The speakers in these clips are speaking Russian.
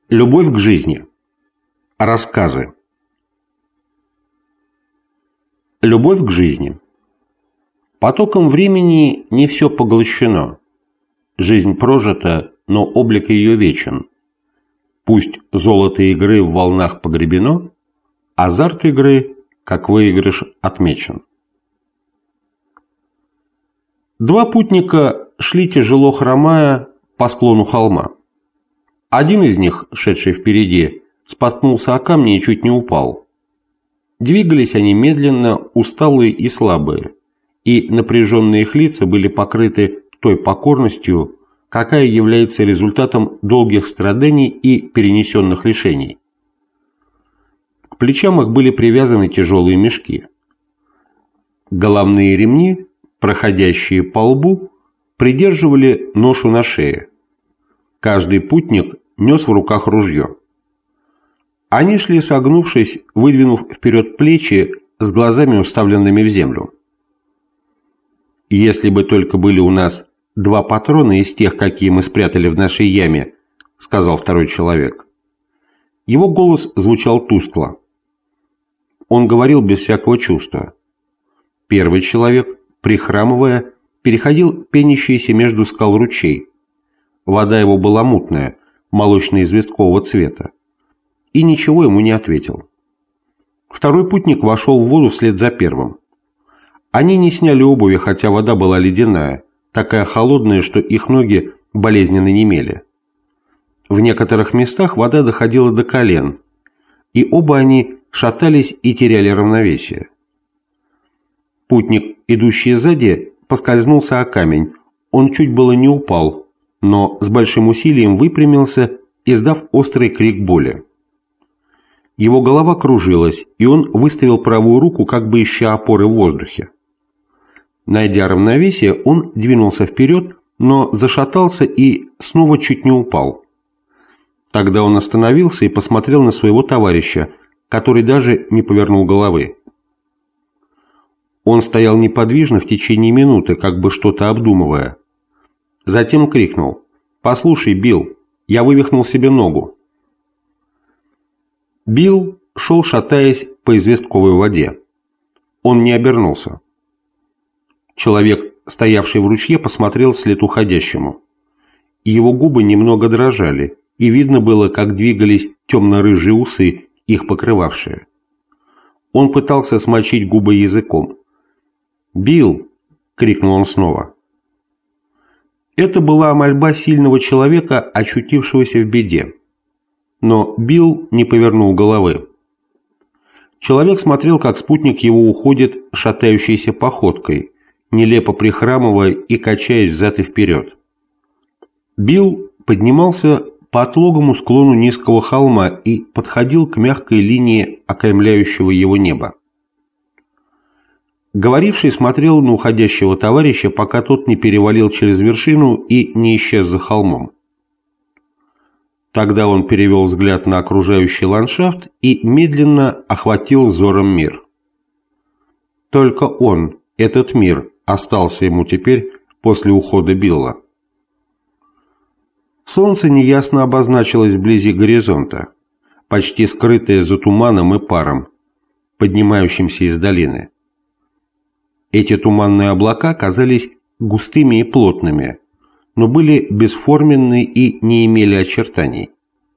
Любовь к жизни. Рассказы. Любовь к жизни. Потоком времени не все поглощено. Жизнь прожита, но облик ее вечен. Пусть золото игры в волнах погребено, азарт игры, как выигрыш, отмечен. Два путника шли, тяжело хромая, по склону холма. Один из них, шедший впереди, споткнулся о камни и чуть не упал. Двигались они медленно, усталые и слабые, и напряженные их лица были покрыты той покорностью, какая является результатом долгих страданий и перенесенных лишений. К плечам их были привязаны тяжелые мешки. Головные ремни, проходящие по лбу, придерживали ношу на шее. Каждый путник нес в руках ружье. Они шли, согнувшись, выдвинув вперед плечи, с глазами уставленными в землю. «Если бы только были у нас 2 патрона из тех, какие мы спрятали в нашей яме», — сказал второй человек. Его голос звучал тускло. Он говорил без всякого чувства. Первый человек, прихрамывая, переходил пенящийся между скал ручей. Вода его была мутная, молочно-известкового цвета, и ничего ему не ответил. Второй путник вошел в воду вслед за первым. Они не сняли обуви, хотя вода была ледяная, такая холодная, что их ноги болезненно немели. В некоторых местах вода доходила до колен, и оба они шатались и теряли равновесие. Путник, идущий сзади, поскользнулся о камень. Он чуть было не упал, но с большим усилием выпрямился, издав острый крик боли. Его голова кружилась, и он выставил правую руку, как бы ища опоры в воздухе. Найдя равновесие, он двинулся вперед, но зашатался и снова чуть не упал. Тогда он остановился и посмотрел на своего товарища, который даже не повернул головы. Он стоял неподвижно в течение минуты, как бы что-то обдумывая. Затем крикнул: «Послушай, Билл, я вывихнул себе ногу». Билл шел, шатаясь по известковой воде. Он не обернулся. Человек, стоявший в ручье, посмотрел вслед уходящему. Его губы немного дрожали, и видно было, как двигались темно-рыжие усы, их покрывавшие. Он пытался смочить губы языком. «Билл!» — крикнул он снова. Это была мольба сильного человека, очутившегося в беде. Но Билл не повернул головы. Человек смотрел, как спутник его уходит шатающейся походкой, нелепо прихрамывая и качаясь взад и вперед. Билл поднимался по отлогому склону низкого холма и подходил к мягкой линии окаймляющего его неба. Говоривший смотрел на уходящего товарища, пока тот не перевалил через вершину и не исчез за холмом. Тогда он перевел взгляд на окружающий ландшафт и медленно охватил взором мир. Только он, этот мир, остался ему теперь после ухода Билла. Солнце неясно обозначилось вблизи горизонта, почти скрытое за туманом и паром, поднимающимся из долины. Эти туманные облака казались густыми и плотными, но были бесформенны и не имели очертаний.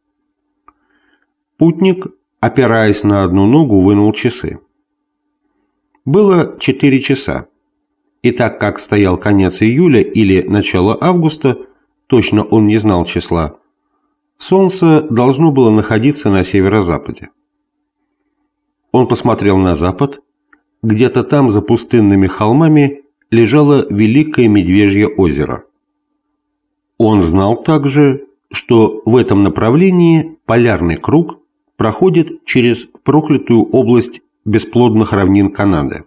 Путник, опираясь на одну ногу, вынул часы. Было 4 часа, и так как стоял конец июля или начало августа, точно он не знал числа, солнце должно было находиться на северо-западе. Он посмотрел на запад. Где-то там, за пустынными холмами, лежало Великое Медвежье озеро. Он знал также, что в этом направлении полярный круг проходит через проклятую область бесплодных равнин Канады.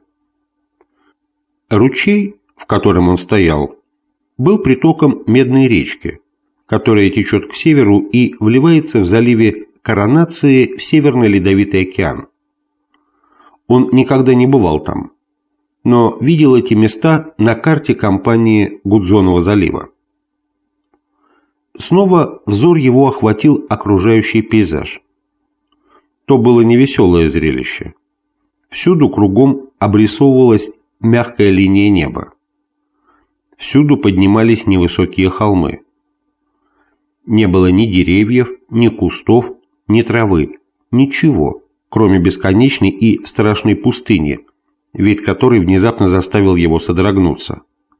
Ручей, в котором он стоял, был притоком Медной речки, которая течет к северу и вливается в заливе Коронации в Северный Ледовитый океан. Он никогда не бывал там, но видел эти места на карте компании Гудзонова залива. Снова взор его охватил окружающий пейзаж. То было невеселое зрелище. Всюду кругом обрисовывалась мягкая линия неба. Всюду поднимались невысокие холмы. Не было ни деревьев, ни кустов, ни травы, ничего, кроме бесконечной и страшной пустыни, вид которой внезапно заставил его содрогнуться.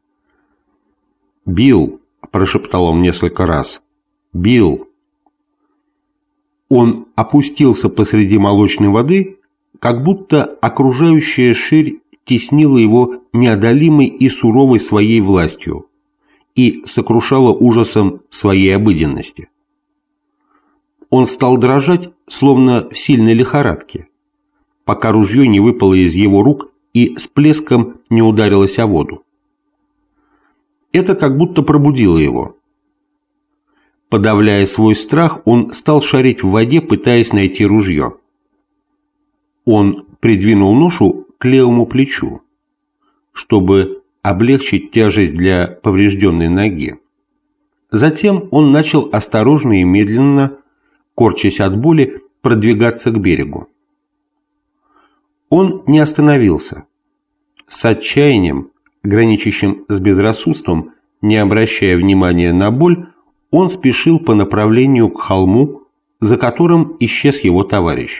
«Билл!» – прошептал он несколько раз. «Билл!» Он опустился посреди молочной воды, как будто окружающая ширь теснила его неодолимой и суровой своей властью и сокрушала ужасом своей обыденности. Он стал дрожать, словно в сильной лихорадке, пока ружье не выпало из его рук и с плеском не ударилось о воду. Это как будто пробудило его. Подавляя свой страх, он стал шарить в воде, пытаясь найти ружье. Он придвинул ношу к левому плечу, чтобы облегчить тяжесть для поврежденной ноги. Затем он начал осторожно и медленно, корчась от боли, продвигаться к берегу. Он не остановился. С отчаянием, граничащим с безрассудством, не обращая внимания на боль, он спешил по направлению к холму, за которым исчез его товарищ.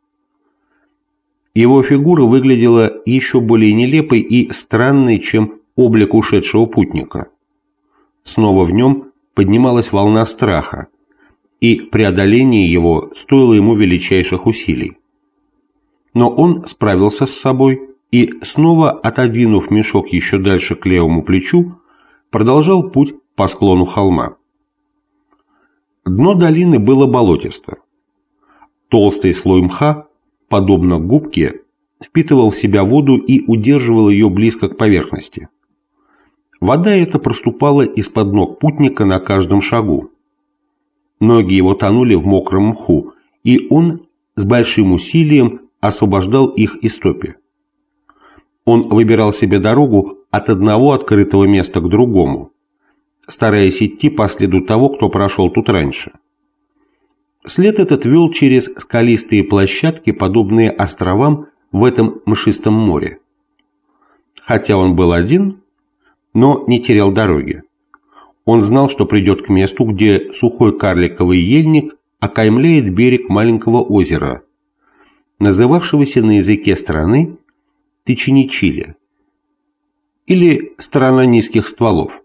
Его фигура выглядела еще более нелепой и странной, чем облик ушедшего путника. Снова в нем поднималась волна страха, и преодоление его стоило ему величайших усилий. Но он справился с собой и, снова отодвинув мешок еще дальше к левому плечу, продолжал путь по склону холма. Дно долины было болотисто. Толстый слой мха, подобно губке, впитывал в себя воду и удерживал ее близко к поверхности. Вода эта проступала из-под ног путника на каждом шагу. Ноги его тонули в мокром мху, и он с большим усилием освобождал их из топи. Он выбирал себе дорогу от одного открытого места к другому, стараясь идти по следу того, кто прошел тут раньше. След этот вел через скалистые площадки, подобные островам в этом мшистом море. Хотя он был один, но не терял дороги. Он знал, что придет к месту, где сухой карликовый ельник окаймляет берег маленького озера, называвшегося на языке страны Тычиничили, или «Страна низких стволов».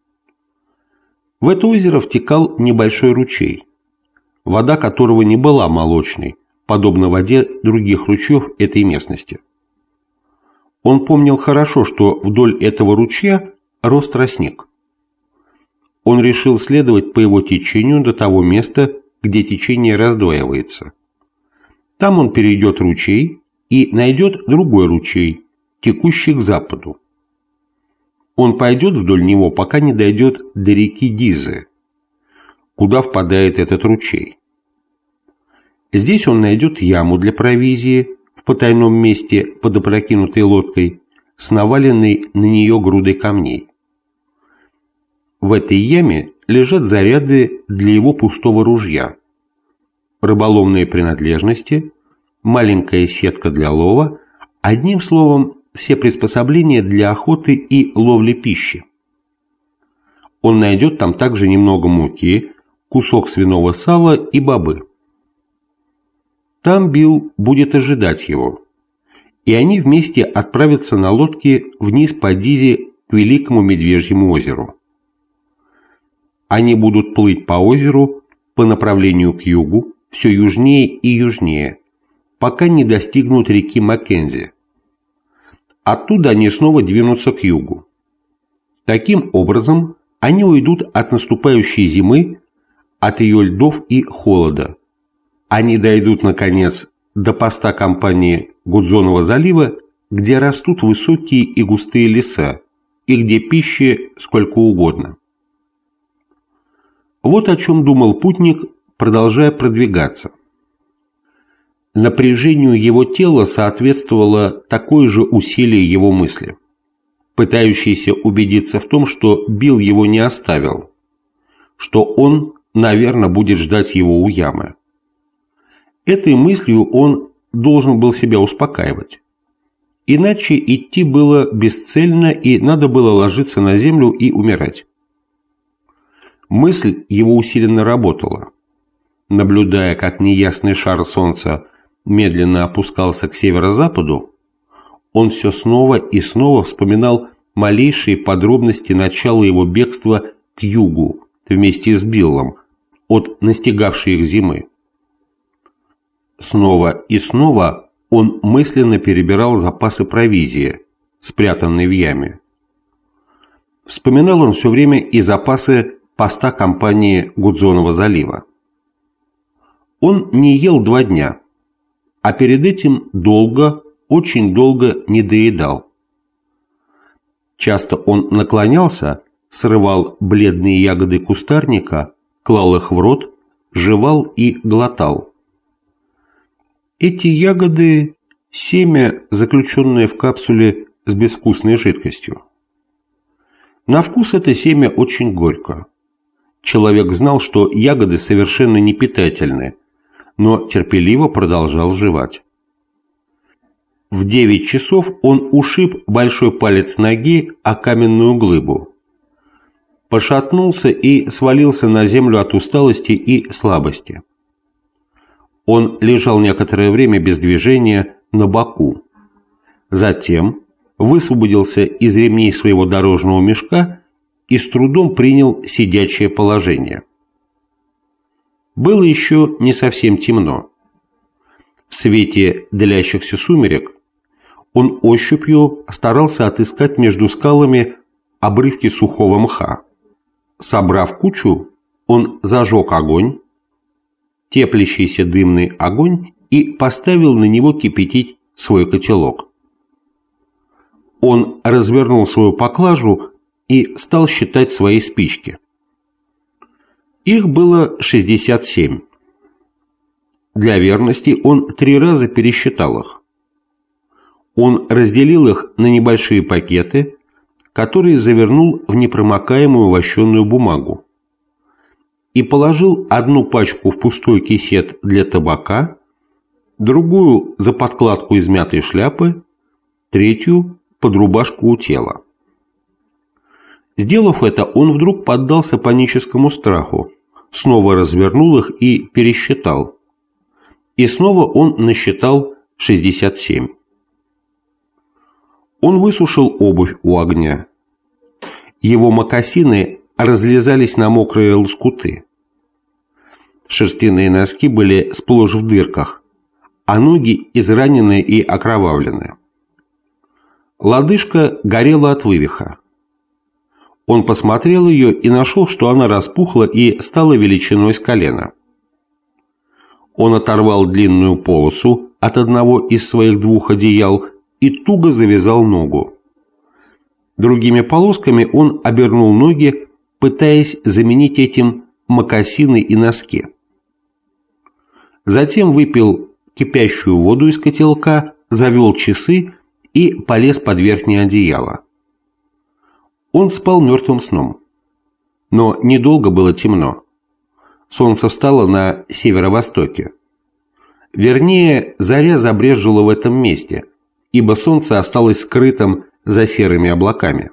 В это озеро втекал небольшой ручей, вода которого не была молочной, подобно воде других ручьев этой местности. Он помнил хорошо, что вдоль этого ручья рос тростник. Он решил следовать по его течению до того места, где течение раздваивается. Там он перейдет ручей и найдет другой ручей, текущий к западу. Он пойдет вдоль него, пока не дойдет до реки Дизы, куда впадает этот ручей. Здесь он найдет яму для провизии в потайном месте под опрокинутой лодкой, с наваленной на нее грудой камней. В этой яме лежат заряды для его пустого ружья, рыболовные принадлежности, маленькая сетка для лова, одним словом, все приспособления для охоты и ловли пищи. Он найдет там также немного муки, кусок свиного сала и бобы. Там Билл будет ожидать его, и они вместе отправятся на лодке вниз по Дизе к Великому Медвежьему озеру. Они будут плыть по озеру по направлению к югу, все южнее и южнее, пока не достигнут реки Маккензи. Оттуда они снова двинутся к югу. Таким образом, они уйдут от наступающей зимы, от ее льдов и холода. Они дойдут, наконец, до поста компании Гудзонова залива, где растут высокие и густые леса, и где пищи сколько угодно. Вот о чем думал путник, продолжая продвигаться. Напряжению его тела соответствовало такое же усилие его мысли, пытающийся убедиться в том, что Билл его не оставил, что он, наверное, будет ждать его у ямы. Этой мыслью он должен был себя успокаивать. Иначе идти было бесцельно, и надо было ложиться на землю и умирать. Мысль его усиленно работала. Наблюдая, как неясный шар солнца медленно опускался к северо-западу, он все снова и снова вспоминал малейшие подробности начала его бегства к югу вместе с Биллом от настигавшей их зимы. Снова и снова он мысленно перебирал запасы провизии, спрятанные в яме. Вспоминал он все время и запасы поста компании Гудзонова залива. Он не ел 2 дня, а перед этим долго, очень долго не доедал. Часто он наклонялся, срывал бледные ягоды кустарника, клал их в рот, жевал и глотал. Эти ягоды – семя, заключенное в капсуле с безвкусной жидкостью. На вкус это семя очень горько. Человек знал, что ягоды совершенно не питательны, но терпеливо продолжал жевать. В 9 часов он ушиб большой палец ноги о каменную глыбу. Пошатнулся и свалился на землю от усталости и слабости. Он лежал некоторое время без движения на боку. Затем высвободился из ремней своего дорожного мешка и с трудом принял сидячее положение. Было еще не совсем темно. В свете длящихся сумерек он ощупью старался отыскать между скалами обрывки сухого мха. Собрав кучу, он зажег огонь, теплящийся дымный огонь, и поставил на него кипятить свой котелок. Он развернул свою поклажу и стал считать свои спички. Их было 67. Для верности он 3 раза пересчитал их. Он разделил их на небольшие пакеты, которые завернул в непромокаемую вощеную бумагу, и положил одну пачку в пустой кисет для табака, другую за подкладку из мятой шляпы, третью под рубашку у тела. Сделав это, он вдруг поддался паническому страху, снова развернул их и пересчитал. И снова он насчитал 67. Он высушил обувь у огня. Его мокасины разлезались на мокрые лоскуты. Шерстяные носки были сплошь в дырках, а ноги изранены и окровавлены. Лодыжка горела от вывиха. Он посмотрел ее и нашел, что она распухла и стала величиной с колена. Он оторвал длинную полосу от одного из своих 2 одеял и туго завязал ногу. Другими полосками он обернул ноги, пытаясь заменить этим мокасины и носки. Затем выпил кипящую воду из котелка, завел часы и полез под верхнее одеяло. Он спал мертвым сном. Но недолго было темно. Солнце встало на северо-востоке. Вернее, заря забрезжила в этом месте, ибо солнце осталось скрытым за серыми облаками.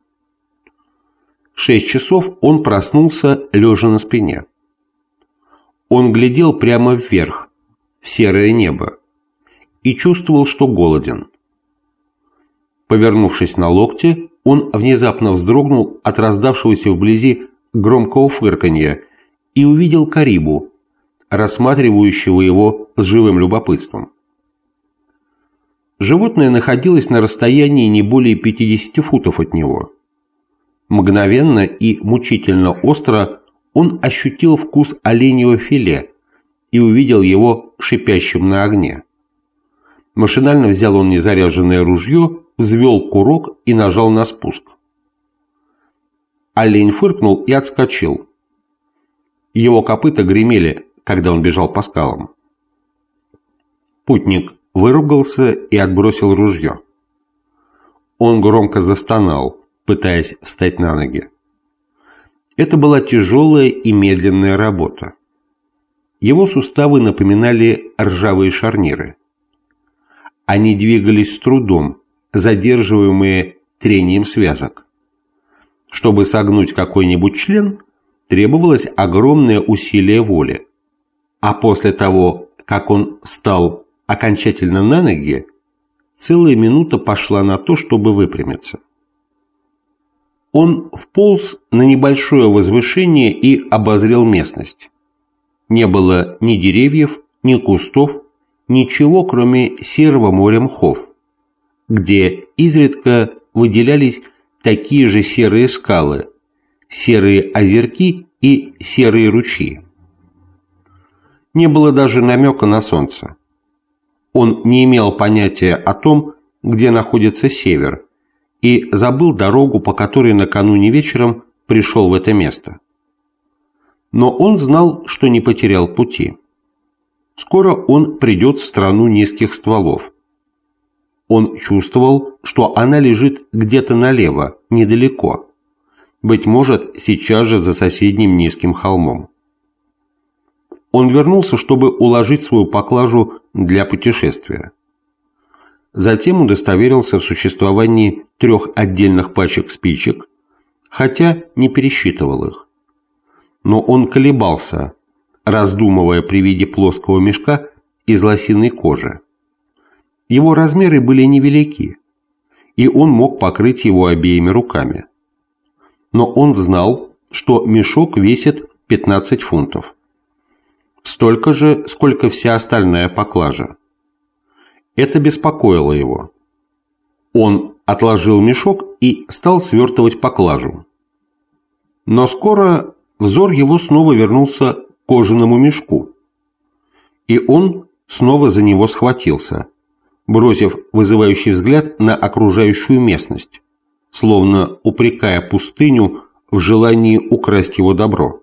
В 6 часов он проснулся, лежа на спине. Он глядел прямо вверх, в серое небо, и чувствовал, что голоден. Повернувшись на локте, он внезапно вздрогнул от раздавшегося вблизи громкого фырканья и увидел Карибу, рассматривающего его с живым любопытством. Животное находилось на расстоянии не более 50 футов от него. Мгновенно и мучительно остро он ощутил вкус оленьего филе и увидел его шипящим на огне. Машинально взял он незаряженное ружье, взвел курок и нажал на спуск. Олень фыркнул и отскочил. Его копыта гремели, когда он бежал по скалам. Путник выругался и отбросил ружье. Он громко застонал, пытаясь встать на ноги. Это была тяжелая и медленная работа. Его суставы напоминали ржавые шарниры. Они двигались с трудом, задерживаемые трением связок. Чтобы согнуть какой-нибудь член, требовалось огромное усилие воли. А после того, как он встал окончательно на ноги, целая минута пошла на то, чтобы выпрямиться. Он вполз на небольшое возвышение и обозрел местность. Не было ни деревьев, ни кустов, ничего, кроме серого моря мхов, где изредка выделялись такие же серые скалы, серые озерки и серые ручьи. Не было даже намека на солнце. Он не имел понятия о том, где находится север, и забыл дорогу, по которой накануне вечером пришел в это место. Но он знал, что не потерял пути. Скоро он придет в страну низких стволов. Он чувствовал, что она лежит где-то налево, недалеко, быть может, сейчас же за соседним низким холмом. Он вернулся, чтобы уложить свою поклажу для путешествия. Затем удостоверился в существовании 3 отдельных пачек спичек, хотя не пересчитывал их. Но он колебался, раздумывая при виде плоского мешка из лосиной кожи. Его размеры были невелики, и он мог покрыть его обеими руками. Но он знал, что мешок весит 15 фунтов. Столько же, сколько вся остальная поклажа. Это беспокоило его. Он отложил мешок и стал свертывать поклажу. Но скоро взор его снова вернулся к кожаному мешку, и он снова за него схватился, бросив вызывающий взгляд на окружающую местность, словно упрекая пустыню в желании украсть его добро.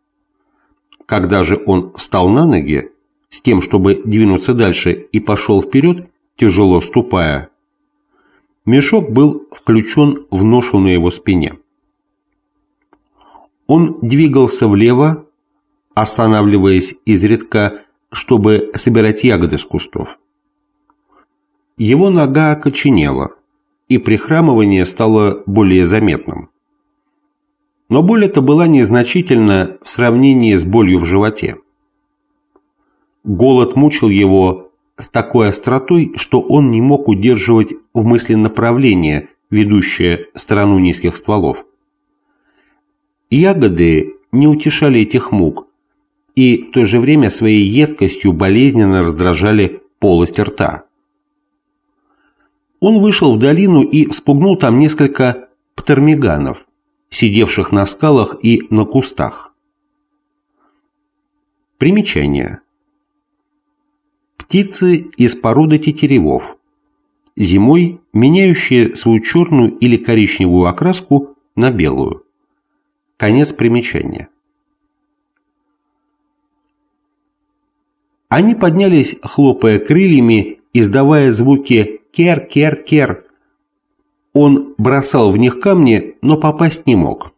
Когда же он встал на ноги, с тем, чтобы двинуться дальше, и пошел вперед, тяжело ступая, мешок был включен в ношу на его спине. Он двигался влево, останавливаясь изредка, чтобы собирать ягоды с кустов. Его нога окоченела, и прихрамывание стало более заметным. Но боль эта была незначительна в сравнении с болью в животе. Голод мучил его с такой остротой, что он не мог удерживать в мысли направление, ведущее в страну низких стволов. Ягоды не утешали этих мук и в то же время своей едкостью болезненно раздражали полость рта. Он вышел в долину и вспугнул там несколько птермиганов, сидевших на скалах и на кустах. Примечание. Птицы из породы тетеревов, зимой меняющие свою черную или коричневую окраску на белую. Конец примечания. Они поднялись, хлопая крыльями, издавая звуки «кер-кер-кер». Он бросал в них камни, но попасть не мог.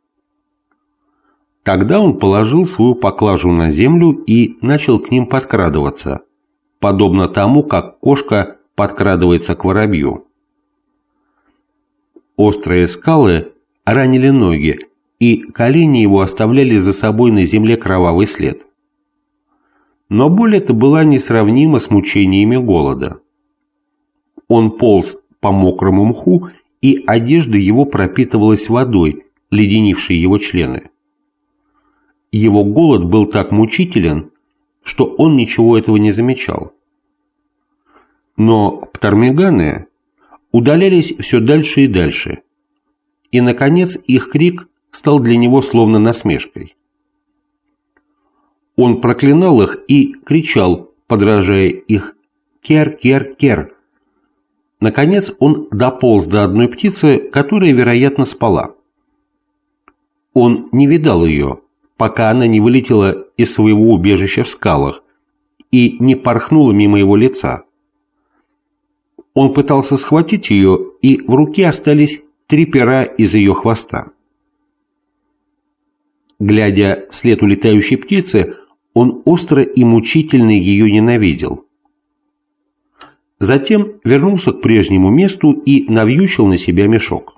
Тогда он положил свою поклажу на землю и начал к ним подкрадываться, подобно тому, как кошка подкрадывается к воробью. Острые скалы ранили ноги, и колени его оставляли за собой на земле кровавый след. Но боль эта была несравнима с мучениями голода. Он полз по мокрому мху, и одежда его пропитывалась водой, леденившей его члены. Его голод был так мучителен, что он ничего этого не замечал. Но птермиганы удалялись все дальше и дальше, и, наконец, их крик стал для него словно насмешкой. Он проклинал их и кричал, подражая их «кер-кер-кер». Наконец он дополз до одной птицы, которая, вероятно, спала. Он не видал ее, пока она не вылетела из своего убежища в скалах и не порхнула мимо его лица. Он пытался схватить ее, и в руке остались 3 пера из ее хвоста. Глядя вслед улетающей птицы, он остро и мучительно ее ненавидел. Затем вернулся к прежнему месту и навьючил на себя мешок.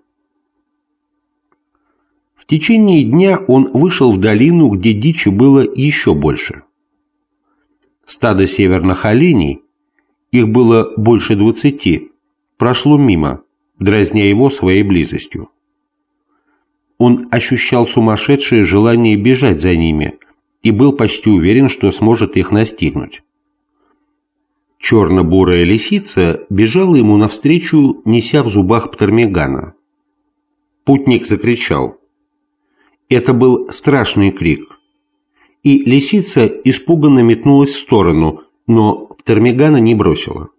В течение дня он вышел в долину, где дичи было еще больше. Стадо северных оленей, их было больше 20, прошло мимо, дразня его своей близостью. Он ощущал сумасшедшее желание бежать за ними и был почти уверен, что сможет их настигнуть. Черно-бурая лисица бежала ему навстречу, неся в зубах птермигана. Путник закричал. Это был страшный крик. И лисица испуганно метнулась в сторону, но птермигана не бросила.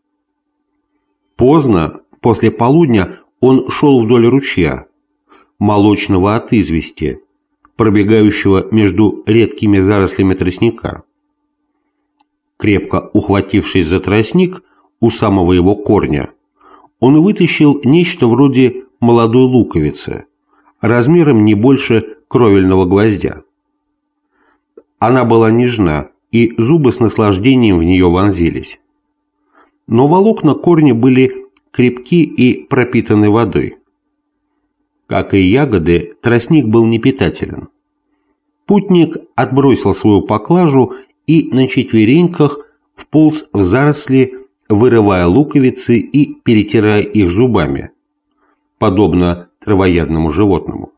Поздно, после полудня, он шел вдоль ручья, молочного от извести, пробегающего между редкими зарослями тростника. Крепко ухватившись за тростник у самого его корня, он вытащил нечто вроде молодой луковицы, размером не больше кровельного гвоздя. Она была нежна, и зубы с наслаждением в нее вонзились. Но волокна корня были крепки и пропитаны водой. Как и ягоды, тростник был непитателен. Путник отбросил свою поклажу и на четвереньках вполз в заросли, вырывая луковицы и перетирая их зубами, подобно травоядному животному.